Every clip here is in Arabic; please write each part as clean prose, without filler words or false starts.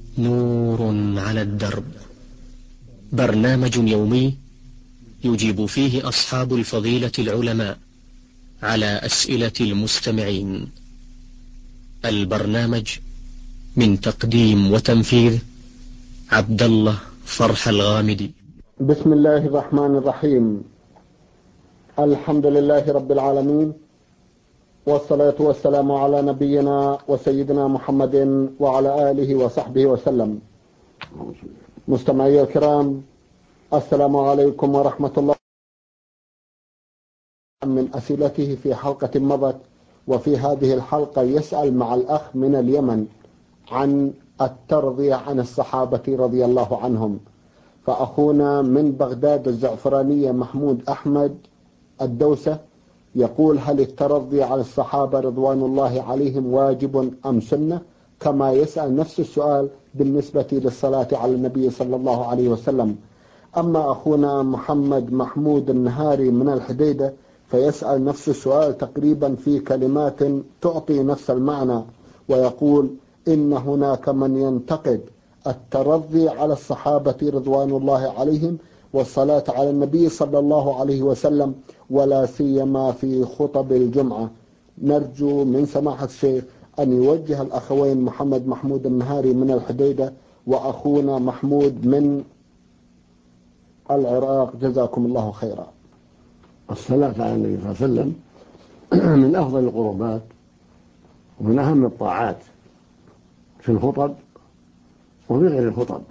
نور على الدرب، برنامج يومي يجيب فيه أصحاب الفضيلة العلماء على أسئلة المستمعين. البرنامج من تقديم وتنفيذ عبد الله فرح الغامدي. بسم الله الرحمن الرحيم. الحمد لله رب العالمين، والصلاة والسلام على نبينا وسيدنا محمد وعلى آله وصحبه وسلم. مستمعي الكرام، السلام عليكم ورحمة الله. من أسئلته في حلقة مضت، وفي هذه الحلقة يسأل مع الأخ من اليمن عن الترضية عن الصحابة رضي الله عنهم. فأخونا من بغداد الزعفرانية محمود أحمد الدوسة يقول: هل الترضي على الصحابة رضوان الله عليهم واجب أم سنة؟ كما يسأل نفس السؤال بالنسبة للصلاة على النبي صلى الله عليه وسلم. أما أخونا محمد محمود النهاري من الحديدة فيسأل نفس السؤال تقريبا في كلمات تعطي نفس المعنى، ويقول: إن هناك من ينتقد الترضي على الصحابة رضوان الله عليهم والصلاة على النبي صلى الله عليه وسلم، ولا سيما في خطب الجمعة. نرجو من سماحة الشيخ أن يوجه الأخوين محمد محمود النهاري من الحديدة وأخونا محمود من العراق، جزاكم الله خيرا. الصلاة على النبي صلى الله عليه وسلم من أفضل القربات ومن أهم الطاعات في الخطب وفي غير الخطب.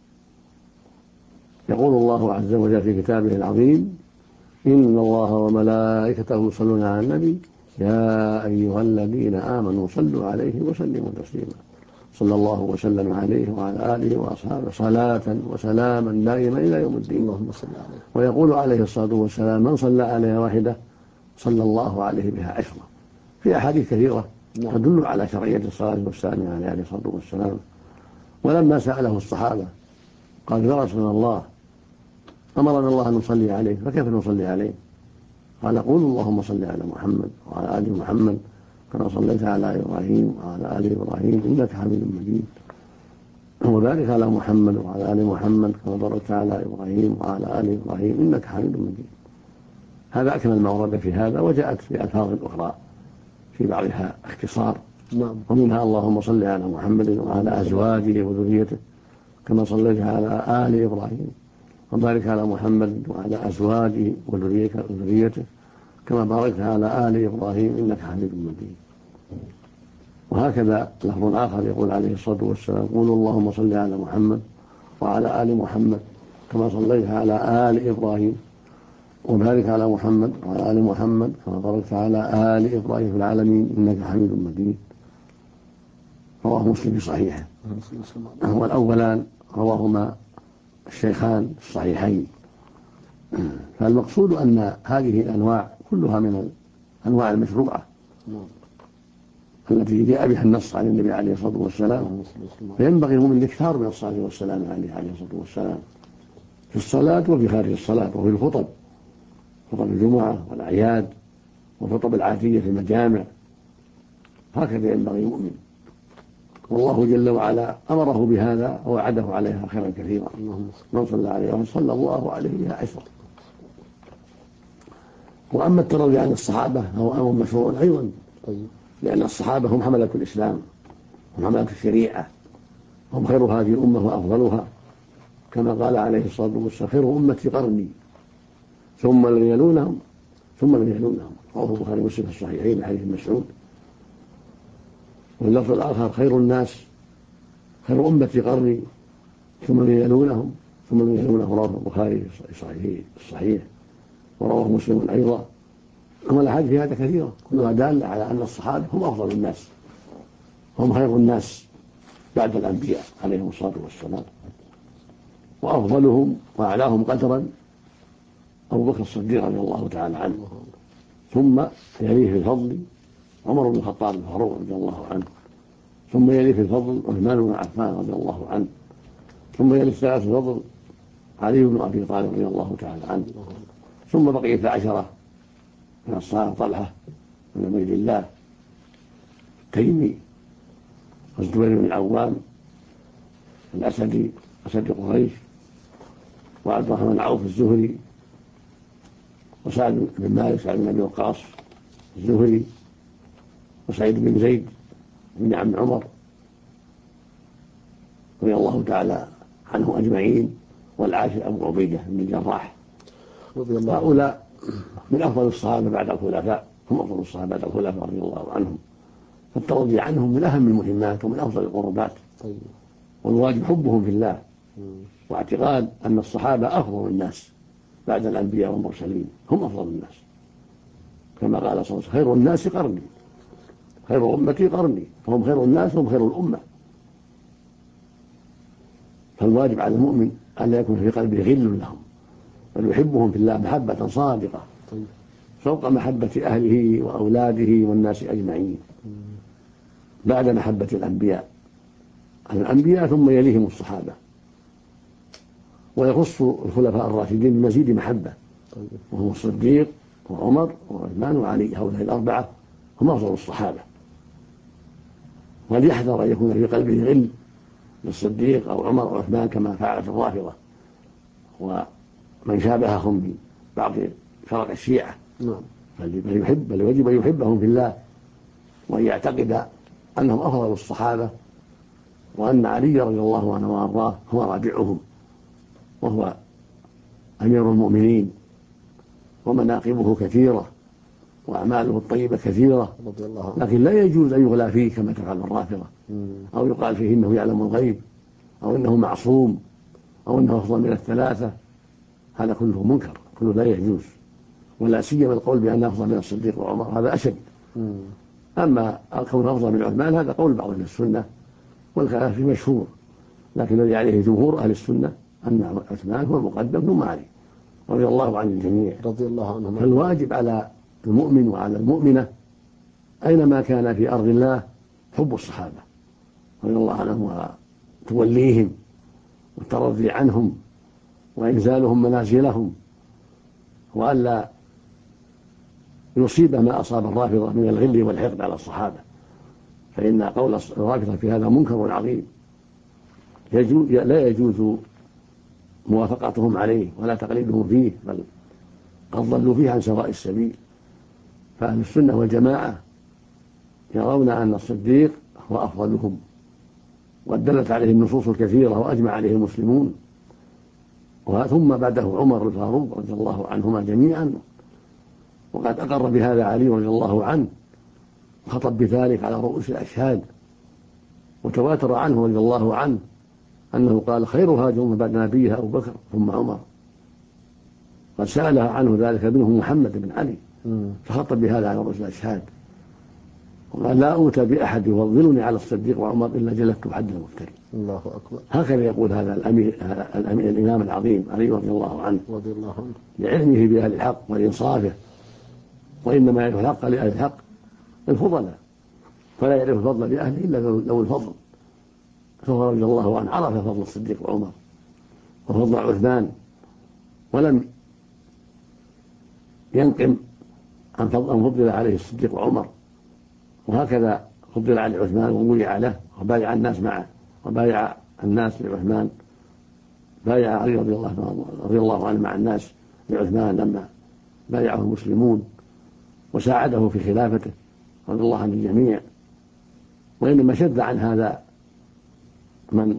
يقول الله عز وجل في كتابه العظيم: إن الله وملائكته يصلون على النبي يا أيها الذين آمنوا صلوا عليه وسلموا تسليما. صلى الله وسلم عليه وعلى آله وأصحابه صلاة وسلاما دائما إلى يوم الدين. اللهم صل عليه. ويقول عليه الصلاة والسلام: من صلى عليها واحدة صلى الله عليه بها عشرة. في أحاديث كثيرة تدل على شرعية الصلاة والسلام عليه الصلاة والسلام. ولما سأله الصحابة قال: يا رسول الله، أمرنا الله أن نصلي عليه فكيف نصلي عليه؟ قال: قولوا اللهم صل على محمد وعلى آل محمد كما صليت على إبراهيم وعلى آل إبراهيم إنك حميد مجيد، وبارك على محمد وعلى آل محمد كما باركت على إبراهيم وعلى آل إبراهيم إنك حميد مجيد. هذا أكمل ما ورد في هذا، وجاءت في ألفاظ أخرى في بعضها اختصار، ومنها اللهم صل على محمد وعلى أزواجه وذريته كما صليت على آل إبراهيم، وبارك على محمد وعلى أزواجه وذريته كما باركت على آل إبراهيم إنك حميد مجيد. وهكذا لفظ آخر يقول عليه الصلاة والسلام: قولوا اللهم صل على محمد وعلى آل محمد كما صليت على آل إبراهيم، وبارك على محمد وعلى آل محمد كما باركت على آل إبراهيم في العالمين إنك حميد مجيد. رواه مسلم في صحيحه. والأولان رواهما الشيخان الصحيحين. فالمقصود أن هذه الأنواع كلها من الأنواع المشروعة التي جاء بها النص عن النبي عليه الصلاة والسلام، فينبغي المؤمن الاكثار من الصلاة والسلام عليه الصلاة والسلام في الصلاة وفي خارج الصلاة وفي الخطب، خطب الجمعة والأعياد والخطب العادية في المجامع. هكذا ينبغي المؤمن، والله جل وعلا أمره بهذا ووعده عليها خيرا كثيرا. من صلى عليه صلى الله عليه بها عشرة. وأما الترضي عن الصحابة فهو أمر مشروع أيضا، لأن الصحابة هم حملة الإسلام، هم حملة الشريعة، هم خير هذه الأمة وأفضلها، كما قال عليه الصلاة والسلام: خير أمتي قرني ثم الذين يلونهم ثم الذين يلونهم. رواه البخاري ومسلم في الصحيحين حديث مسعود. واللفظ الآخر: خير الناس خير أمتي قرني ثم الذين يلونهم ثم الذين يلونهم. رواه البخاري في الصحيح ورواه مسلم أيضا. والأحاديث في هذا كثيرة كلها دالة على أن الصحابة هم أفضل الناس، هم خير الناس بعد الأنبياء عليهم الصلاة والسلام. وأفضلهم وأعلاهم قدرا أبو بكر الصديق رضي الله تعالى عنه، ثم يليه في الفضل عمر بن الخطاب الفاروق رضي الله عنه، ثم يليه في الفضل عثمان بن عفان رضي الله عنه، ثم يليه الثالث في الفضل علي بن أبي طالب رضي الله تعالى عنه، ثم بقية العشرة من الصحابة: طلحة بن عبيد الله التيمي والزبير بن العوام الأسدي أسد قريش، وعبد الرحمن عوف الزهري، وسعد بن مالك سعد بن أبي وقاص الزهري، وسعيد بن زيد بن عم عمر رضي الله تعالى عنهم أجمعين، والعاشر أبو عبيدة بن الجراح. هؤلاء من أفضل الصحابة بعد الخلفاء، هم أفضل الصحابة بعد الخلفاء رضي الله عنهم، فالترضي عنهم من أهم المهمات ومن أفضل القربات. والواجب حبهم في الله، واعتقاد أن الصحابة أفضل الناس بعد الأنبياء والمرسلين، هم أفضل الناس، كما قال صلى الله عليه وسلم: خير الناس قرني، خير أمتي قرني، فهم خير الناس وهم خير الأمة. فالواجب على المؤمن أن لا يكون في قلبه غل لهم، بل يحبهم في الله محبة صادقة فوق محبة أهله وأولاده والناس أجمعين، بعد محبة الأنبياء ثم يليهم الصحابة. ويخص الخلفاء الراشدين بمزيد محبة، وهم الصديق وعمر وعثمان وعلي، هؤلاء الأربعة هم أفضل الصحابة. وليحذر أن يكون في قلبه غل للصديق أو عمر أو عثمان كما فعلت الرافضة ومن شابههم من بعض فرق الشيعة، بل يجب أن يحبهم في الله، وأن يعتقد أنهم أفضل الصحابة، وأن علي رضي الله عنه وأرضاه هو رابعهم، وهو أمير المؤمنين، ومناقبه كثيرة وأعماله الطيبة كثيرة، لكن لا يجوز أن يغلى فيه كما تفعل الرافضة، أو يقال فيه إنه يعلم الغيب، أو إنه معصوم، أو إنه أفضل من الثلاثة. هذا كله منكر، كله لا يجوز، ولا سيما القول بأنه أفضل من الصديق وعمر، هذا أشد. أما الكون أفضل من عثمان هذا قول بعض أهل السنة، والخلاف فيه مشهور، لكن الذي عليه جمهور أهل السنة أن عثمان هو المقدم ثم علي رضي الله عن الجميع رضي الله عنهم. فالواجب على المؤمن وعلى المؤمنة أينما كان في أرض الله حب الصحابة رضي الله عنهم، وتوليهم والترضي عنهم وإنزالهم منازلهم، وألا يصيب ما أصاب الرافضة من الغل والحقد على الصحابة، فإن قول الرافضة في هذا منكر عظيم، لا يجوز موافقتهم عليه ولا تقليدهم فيه، بل قد ضلوا فيه عن سواء السبيل. فأهل السنة والجماعة يرون أن الصديق هو أفضلهم، ودلت عليه النصوص الكثيرة وأجمع عليه المسلمون، ثم بعده عمر الفاروق رضي الله عنهما جميعا، وقد أقر بهذا علي رضي الله عنه، وخطب بذلك على رؤوس الأشهاد، وتواتر عنه رضي الله عنه أنه قال: خير هاجر بعد نبيها أبو بكر ثم عمر. قد سألها عنه ذلك ابنه محمد بن علي، فخطب بهذا على رؤوس الأشهاد، وقال: لا أوتى بأحد يفضلني على الصديق وعمر إلا جلدت حد المفتري. الله أكبر. هكذا يقول هذا الإمام العظيم علي رضي الله عنه لعلمه بأهل الحق ولإنصافه، وإنما يعرف الحق لأهل الحق الفضلاء، فلا يعرف الفضل لأهله إلا لو الفضل. فهو رضي الله عنه عرف فضل الصديق وعمر وفضل عثمان، ولم ينقم عن فضل عليه الصديق وعمر، وهكذا فضل عليه عثمان وولع له وبايع الناس معه، وبايع الناس لعثمان، بايع علي رضي الله عنه مع الناس لعثمان لما بايعه المسلمون، وساعده في خلافته رضي الله عن الجميع. وإنما شد عن هذا من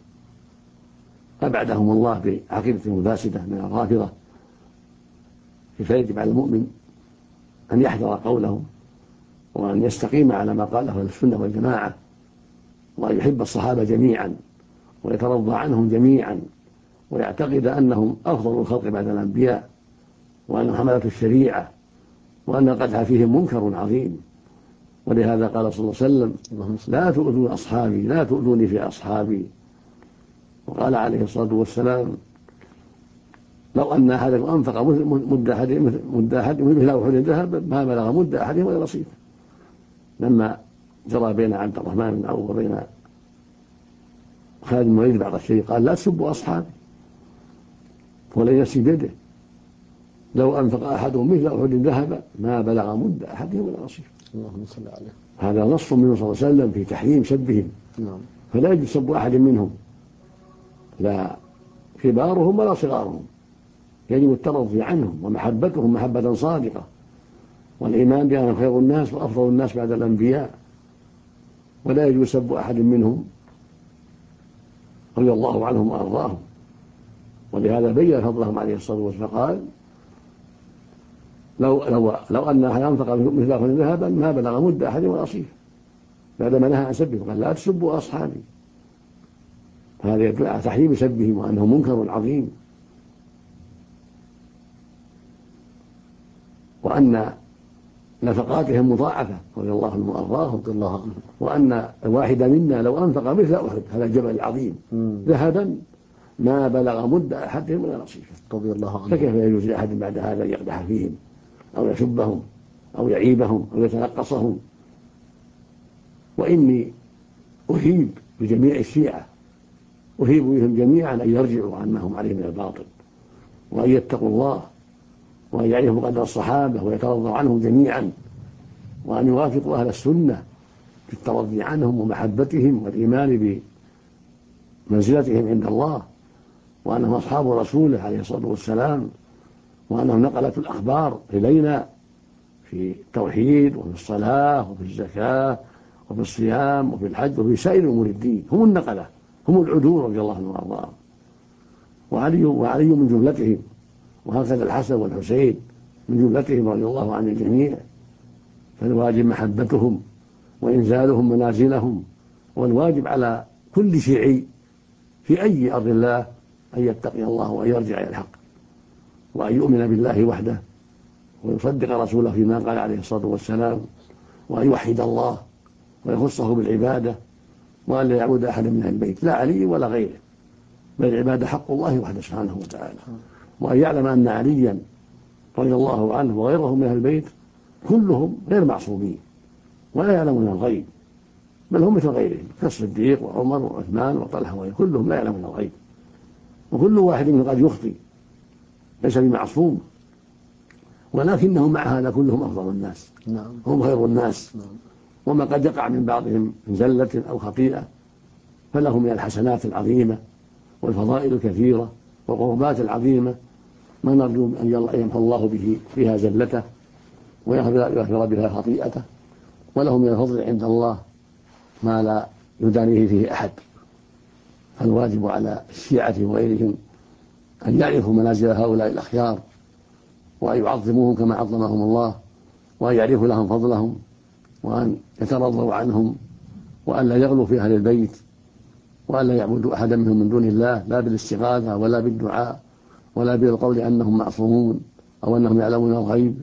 أبعدهم الله بعقيدة فاسدة من الرافضة، فيجب على المؤمن أن يحذر قولهم، وأن يستقيم على ما قاله أهل السنة والجماعة، وأن يحب الصحابة جميعا ويترضى عنهم جميعا، ويعتقد أنهم أفضل الخلق بعد الأنبياء، وأنهم حملة الشريعة، وأن القدح فيهم منكر عظيم. ولهذا قال صلى الله عليه وسلم: لا تؤذوا أصحابي، لا تؤذوني في أصحابي. وقال عليه الصلاة والسلام: لو أن أحدكم أنفق مد أحدهم مثل أحد ذهب ما بلغ مد أحدهم ولا نصيفه. لما جرى بين عبد الرحمن بن عوف وبين خالد بن الوليد بعض الشيء قال: لا تسبوا أصحابي، ولن نفسي بيده، لو أنفق أحدهم مثل أحد ذهب ما بلغ مد أحدهم ولا نصيفه. اللهم صل عليه. هذا نص منه صلى الله عليه وسلم في تحريم سبهم، فلا يجوز سب أحد منهم لا كبارهم ولا صغارهم، يجب الترضي عنهم ومحبتهم محبة صادقة، والإيمان بأنهم خير الناس وأفضل الناس بعد الأنبياء، ولا يجوز سب أحد منهم رضي الله عنهم وأرضاهم. ولهذا بين فضلهم عليه الصلاة والسلام فقال لو أن أحد أنفق مثل أحد ذهبا ما بلغ مد أحد ولا صيف، بعدما نهى عن سبهم قال لا تسبوا أصحابي. هذا يدل على تحريم سبهم وأنه منكر عظيم، وأن نفقاتهم مضاعفة رضي الله عنهم وأرضاهم، وأن الواحد منا لو أنفق مثل أحد هذا الجبل العظيم ذهبا ما بلغ مد أحدهم ولا نصيفه رضي الله عنه. فكيف يجوز لأحد بعد هذا يقدح فيهم أو يسبهم أو يعيبهم أو يتنقصهم؟ وإني أهيب بجميع الشيعة، أهيب بهم جميعا أن يرجعوا عما هم عليه من الباطل، وأن يتقوا الله، وأن يعرفوا قدر الصحابة ويترضوا عنهم جميعا، وأن يوافقوا أهل السنة في الترضي عنهم ومحبتهم والإيمان بمنزلتهم عند الله، وأنهم أصحاب رسوله عليه الصلاة والسلام، وأنهم نقلة الأخبار إلينا في التوحيد وفي الصلاة وفي الزكاة وفي الصيام وفي الحج وفي سائر أمور الدين. هم النقلة، هم العدول رضي الله عنهم وأرضاهم، وعلي من جملتهم، وهكذا الحسن والحسين من جملتهم رضي الله عن الجميع. فالواجب محبتهم وإنزالهم منازلهم، والواجب على كل شيعي في أي أرض الله أن يتقي الله وأن يرجع إلى الحق، وأن يؤمن بالله وحده، ويصدق رسوله فيما قال عليه الصلاة والسلام، وأن يوحد الله ويخصه بالعبادة، وأن لا يعبد أحدا من البيت لا علي ولا غيره، بل العبادة حق الله وحده سبحانه وتعالى. وأن يعلم أن عليا رضي الله عنه وغيره من أهل البيت كلهم غير معصومين ولا يعلمون الغيب، بل هم مثل غيرهم كالصديق وعمر وعثمان وطلحة وغيرهم، كلهم لا يعلمون الغيب، وكل واحد منهم قد يخطئ ليس بمعصوم، ولكنهم مع هذا كلهم أفضل الناس، هم خير الناس. وما قد يقع من بعضهم من زلة أو خطيئة فله من الحسنات العظيمة والفضائل الكثيرة والقربات العظيمة ما نرجو أن يمحو الله به فيها زلته ويغفر بها خطيئته، وله من الفضل عند الله ما لا يدانيه فيه أحد. فالواجب على الشيعة وغيرهم أن يعرفوا منازل هؤلاء الأخيار، وأن يعظموهم كما عظمهم الله، وأن يعرفوا لهم فضلهم، وأن يترضوا عنهم، وأن لا يغلوا في أهل البيت، وأن لا يعبدوا أحدا منهم من دون الله، لا بالاستغاثة ولا بالدعاء ولا بالقول أنهم معصومون أو أنهم يعلمون الغيب،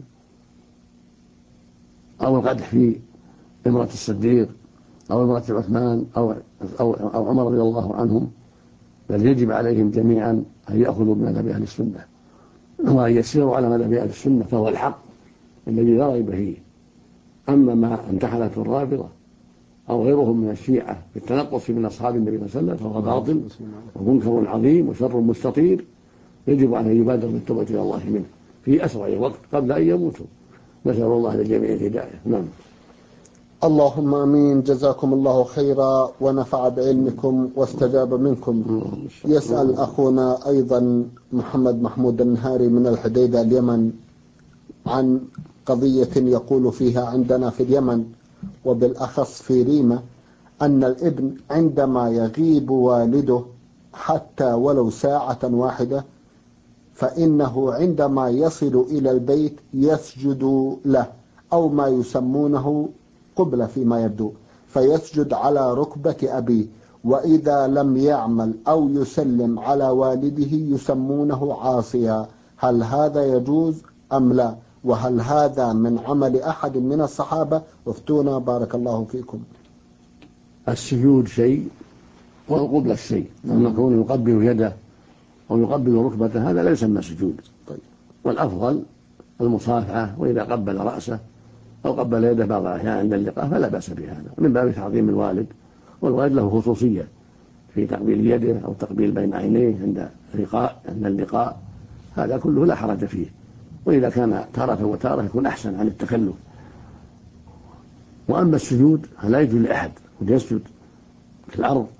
أو القدح في امرأة الصديق أو امرأة عثمان أو عمر رضي الله عنهم. بل يجب عليهم جميعا أن يأخذوا بمذهب أهل السنة وأن يسيروا على مذهب أهل السنة، فهو الحق الذي لا ريب فيه. أما ما انتحلته الرافضة أو غيرهم من الشيعة بالتنقص من أصحاب النبي صلى الله عليه وسلم فهو باطل ومنكر عظيم وشر مستطير، يجب أن يبادر بالتوبة إلى الله منه في أسرع وقت قبل أن يموتوا. نسأل الله للجميع الهداية. نعم. اللهم آمين. جزاكم الله خيرا ونفع بعلمكم واستجاب منكم. يسأل أخونا أيضا محمد محمود النهاري من الحديدة اليمن عن قضية يقول فيها عندنا في اليمن وبالأخص في ريمة أن الابن عندما يغيب والده حتى ولو ساعة واحدة فإنه عندما يصل إلى البيت يسجد له أو ما يسمونه قبلة فيما يبدو، فيسجد على ركبة أبيه، وإذا لم يعمل أو يسلم على والده يسمونه عاصيا. هل هذا يجوز أم لا؟ وهل هذا من عمل أحد من الصحابة؟ افتونا بارك الله فيكم. السجود شيء والقبلة شيء، أما كونه يقبل يده أو يقبل ركبته هذا لا يسمى سجود. والأفضل المصافحة، وإذا قبل رأسه أو قبل يده بعض الأحيان عند اللقاء فلا بأس بهذا، من باب تعظيم الوالد، والوالد له خصوصية في تقبيل يده أو تقبيل بين عينيه عند اللقاء، هذا كله لا حرج فيه. وإذا كان تارة وتارة يكون أحسن عن التكلف. وأما السجود فلا يجوز لأحد أن يسجد في الأرض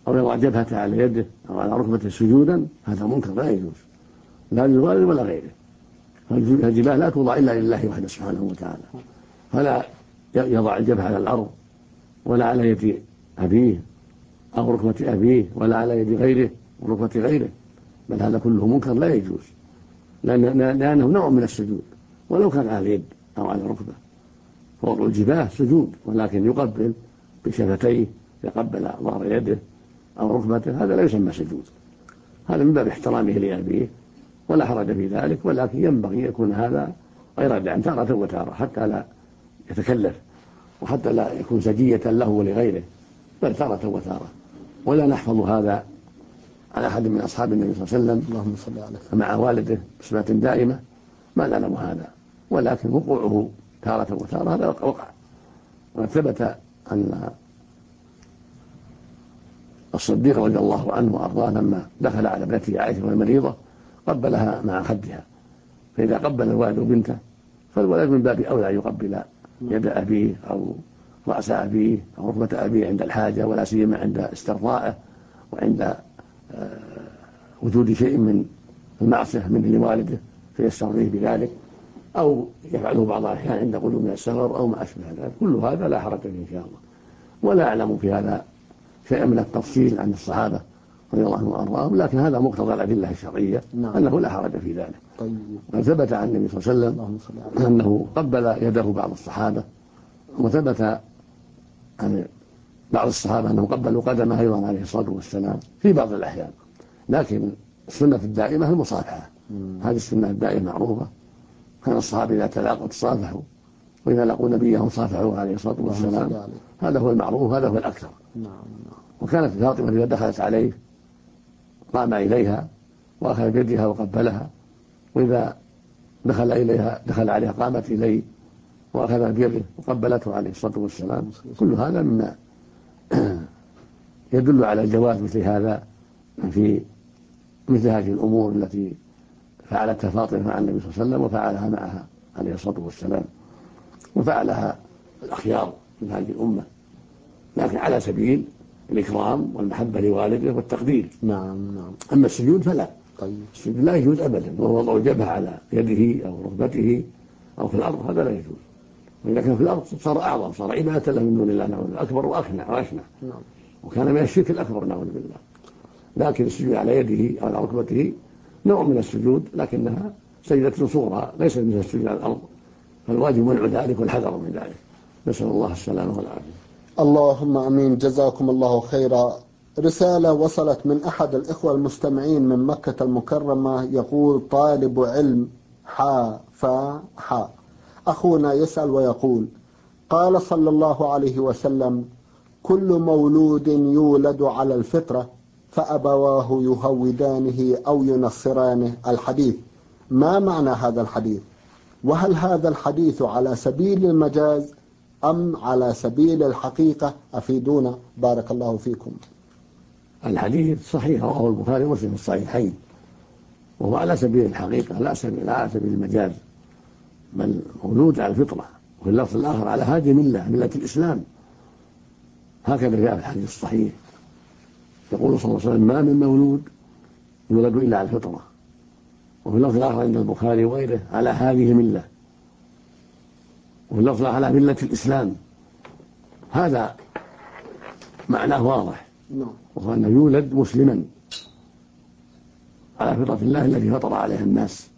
أو يضع جبهته على يده أو على ركبته سجودا، هذا منكر لا يجوز، لا للوالد ولا غيره. فالجباه لا توضع إلا لله وحده سبحانه وتعالى، فلا يضع الجبهة على الأرض ولا على يد أبيه أو ركبة أبيه ولا على يد غيره وركبة غيره، بل هذا كله منكر لا يجوز، لأنه نوع من السجود ولو كان على اليد أو على الركبة. فوضع الجباه سجود، ولكن يقبل بشفتيه، يقبل ظهر يده أو ركبته، هذا لا يسمى سجود، هذا من باب احترامه لأبيه ولا حرج في ذلك، ولكن ينبغي يكون هذا غير داع تارة وتارة حتى لا يتكلف وحتى لا يكون سجية له ولغيره، بل تارة وتارة. ولا نحفظ هذا على أحد من أصحاب النبي صلى الله عليه وسلم اللهم صل عليه مع والده بصفة دائمة، ما نعلم هذا، ولكن وقوعه تارة وتارة هذا وقع. وثبت أن الصديق رضي الله عنه وأرضاه لما دخل على ابنته عائشة وهي مريضة قبلها مع خدها، فإذا قبل الوالد بنته فالولد من باب أولى يقبل يد أبيه أو رأس أبيه أو ركبة أبيه عند الحاجة، ولا سيما عند استرضائه وعند وجود شيء من المعصية منه لوالده فيسترضيه بذلك، أو يفعله بعض الأحيان عند قدوم من السفر أو ما أشبه ذلك. كل هذا لا حرج فيه إن شاء الله، ولا أعلم في هذا شيء من التفصيل عن الصحابة رضي الله عنهم وأرضاهم، لكن هذا مقتضى الأدلة الشرعية أنه لا حرج في ذلك. وثبت عن النبي صلى الله عليه وسلم أنه قبل يده بعض الصحابة، وثبت عن بعض الصحابة أنه قبلوا قدمه أيضا عليه الصلاة والسلام في بعض الأحيان، لكن السنة الدائمة المصافحة، هذه السنة الدائمة معروفة، كان الصحابة إذا تلاقوا تصافحوا، وإذا لقوا نبيهم صافحوا عليه الصلاة والسلام، هذا هو المعروف، هذا هو الأكثر. وكانت فاطمة إذا دخلت عليه قام إليها وأخذ بيدها وقبلها، وإذا دخل عليها قامت إليه وأخذ بيده وقبلته عليه الصلاة والسلام. كل هذا مما يدل على جواز مثل هذا في مثل هذه الأمور التي فعلتها فاطمة مع النبي صلى الله عليه وسلم وفعلها معها عليه الصلاة والسلام، وفعلها الأخيار من هذه الأمة، لكن على سبيل الإكرام والمحبة لوالده والتقدير. نعم. أما السجود فلا، السجود لا يجوز أبدا، وهو وضع الجبهة على يده أو ركبته أو في الأرض، هذا لا يجوز. وإذا كان في الأرض صار أعظم، صار عبادة له من دون الله، نعوذ بالله، أكبر وأشنع، وكان من الشرك الأكبر نعوذ بالله. لكن السجود على يده أو على ركبته نوع من السجود، لكنها سجدة صورة ليس مثل السجود على الأرض، فالواجب منع ذلك والحذر من ذلك، نسأل الله السلامة والعافية. اللهم أمين. جزاكم الله خيرا. رسالة وصلت من أحد الإخوة المستمعين من مكة المكرمة، يقول: طالب علم أخونا يسأل ويقول: قال صلى الله عليه وسلم: كل مولود يولد على الفطرة فأبواه يهودانه أو ينصرانه. الحديث، ما معنى هذا الحديث؟ وهل هذا الحديث على سبيل المجاز أم على سبيل الحقيقة؟ أفيدونا بارك الله فيكم. الحديث صحيح، رواه البخاري ومسلم في الصحيحين، وهو على سبيل الحقيقة لا على سبيل المجاز، بل مولود على الفطرة. وفي اللفظ الآخر على هذه ملة الإسلام، هكذا جاء في الحديث الصحيح، يقول صلى الله عليه وسلم: ما من مولود يولد إلا على الفطرة. وفي اللفظ الآخر عند البخاري وغيره على هذه الملة، وفي اللفظ الآخر على ملة الإسلام. هذا معناه واضح، وهو أنه يولد مسلما على فطرة الله التي فطر عليها الناس.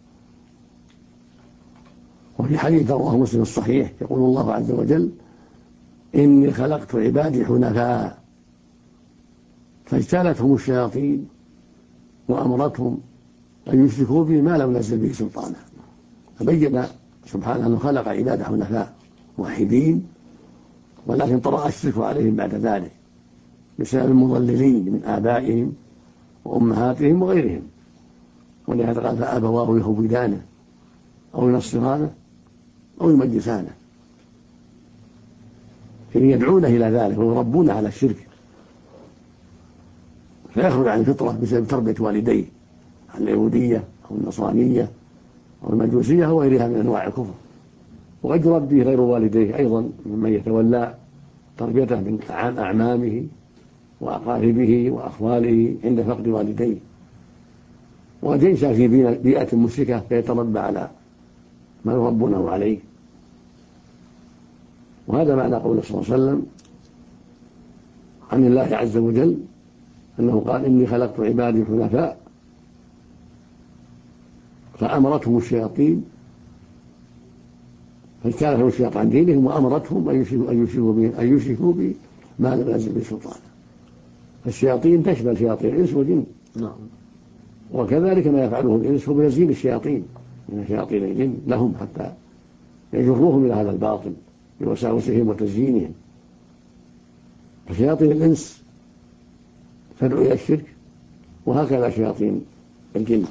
وفي حديث رواه مسلم الصحيح يقول الله عز وجل: إني خلقت عبادي حنفاء فاجتالتهم الشياطين وأمرتهم أن يشركوا به ما لم ينزل به سلطانا. فبين سبحانه أنه خلق عباده حنفاء موحدين، ولكن طرأ الشرك عليهم بعد ذلك بسبب المضللين من آبائهم وأمهاتهم وغيرهم، ولهذا قال: فأبواه يهودانه أو ينصرانه أو يمجسانه، يعني يدعونه إلى ذلك ويربونه على الشرك، فيخرج عن الفطرة بسبب تربية والديه عن اليهودية أو النصرانية أو المجوسية أو غيرها من أنواع الكفر. وقد يربيه غير والديه أيضا ممن يتولى تربيته من أعمامه وأقاربه وأخواله عند فقد والديه، وقد ينشأ في بيئة مشركة فيتربى على ما يربونه عليه. وهذا معنى قوله صلى الله عليه وسلم عن الله عز وجل أنه قال: إني خلقت عبادي حنفاء فأمرتهم الشياطين، فاجتالهم الشياطين عن دينهم وأمرتهم أن يشركوا بي ما لم ينزل به سلطانا. فالشياطين تشمل شياطين الإنس والجن، وكذلك ما يفعله الإنس هو من تزيين الشياطين من شياطين الجن لهم حتى يجروهم إلى هذا الباطل بوساوسهم وتزيينهم. فشياطين الإنس تدعو إلى الشرك، وهكذا شياطين الجن.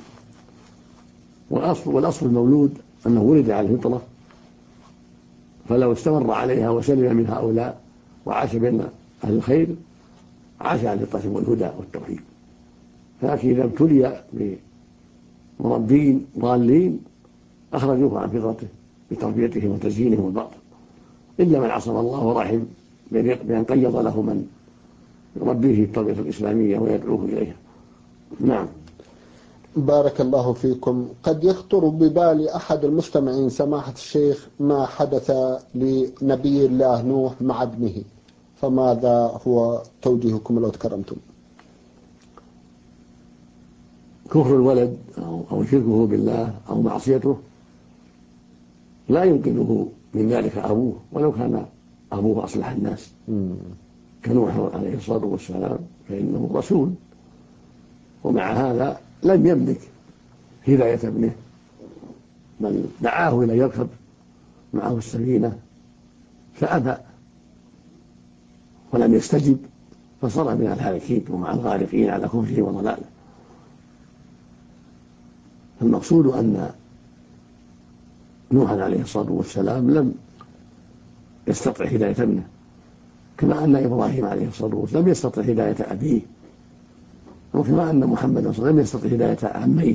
والأصل المولود أنه ولد على الفطرة، فلو استمر عليها وسلم من هؤلاء وعاش بين أهل الخير عاش على الفطرة والهدى والتوحيد. لكن إذا ابتلي بمربين ضالين أخرجوه عن فطرته بتربيتهم وتزيينهم الباطل، إلا من عصم الله ورحم بأن قيض له من يربيه التربية الإسلامية ويدعوه إليها. نعم. بارك الله فيكم. قد يخطر ببال أحد المستمعين سماحة الشيخ ما حدث لنبي الله نوح مع ابنه، فماذا هو توجيهكم لو تكرمتم؟ كفر الولد أو شركه بالله أو معصيته لا ينقذه من ذلك أبوه، ولو كان أبوه أصلح الناس كنوح عليه الصلاة والسلام، فإنه رسول، ومع هذا لم يملك هداية ابنه، بل دعاه إلى يركب معه السفينة فأبى ولم يستجب، فصار من الهالكين ومع الغارقين على كفره وضلاله. المقصود أن نوحا عليه الصلاة والسلام لم يستطع هداية ابنه، كما أن إبراهيم عليه الصلاة والسلام لم يستطع هداية أبيه، وكما أن محمد صلى الله عليه وسلم لم يستطع هداية عميه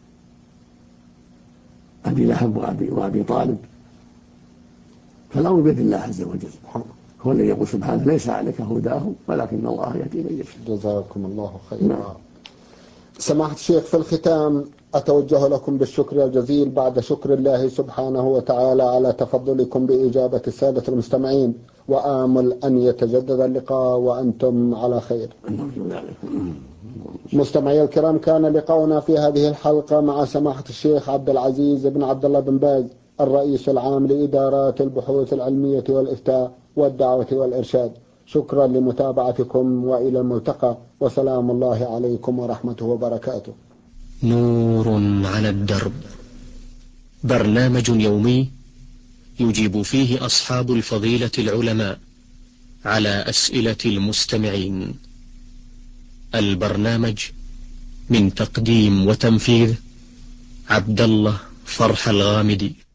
أبي لهب وأبي طالب. فالأمر بيد الله عز وجل، هو الذي يقول سبحانه: ليس عليك هداهم ولكن الله يهدي من يشاء. جزاكم الله خيرا. سماحة الشيخ، في الختام أتوجه لكم بالشكر الجزيل بعد شكر الله سبحانه وتعالى على تفضلكم بإجابة السادة المستمعين، وآمل أن يتجدد اللقاء وأنتم على خير. مستمعي الكرام، كان لقاؤنا في هذه الحلقة مع سماحة الشيخ عبد العزيز بن عبد الله بن باز، الرئيس العام لإدارات البحوث العلمية والإفتاء والدعوة والإرشاد. شكرا لمتابعتكم، وإلى الملتقى، وسلام الله عليكم ورحمته وبركاته. نور على الدرب، برنامج يومي يجيب فيه أصحاب الفضيلة العلماء على أسئلة المستمعين. البرنامج من تقديم وتنفيذ عبد الله فرح الغامدي.